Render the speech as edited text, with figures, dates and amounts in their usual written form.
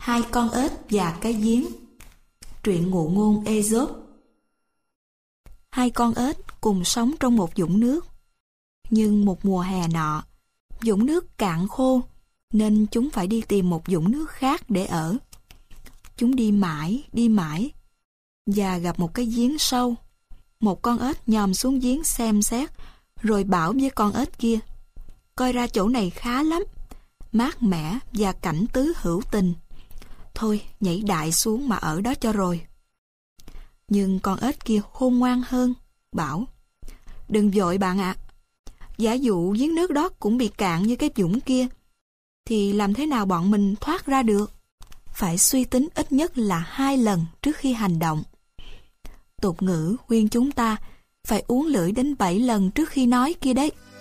Hai con ếch và cái giếng. Truyện ngụ ngôn Ê-dốp. Hai con ếch cùng sống trong một vũng nước. Nhưng một mùa hè nọ, vũng nước cạn khô, nên chúng phải đi tìm một vũng nước khác để ở. Chúng đi mãi, và gặp một cái giếng sâu. Một con ếch nhòm xuống giếng xem xét, rồi bảo với con ếch kia: "Coi ra chỗ này khá lắm, mát mẻ và cảnh tứ hữu tình. Thôi nhảy đại xuống mà ở đó cho rồi." Nhưng con ếch kia khôn ngoan hơn, bảo: "Đừng vội bạn ạ. Giả dụ giếng nước đó cũng bị cạn như cái vũng kia, thì làm thế nào bọn mình thoát ra được? Phải suy tính ít nhất là 2 lần trước khi hành động. Tục ngữ khuyên chúng ta phải uốn lưỡi đến 7 lần trước khi nói kia đấy."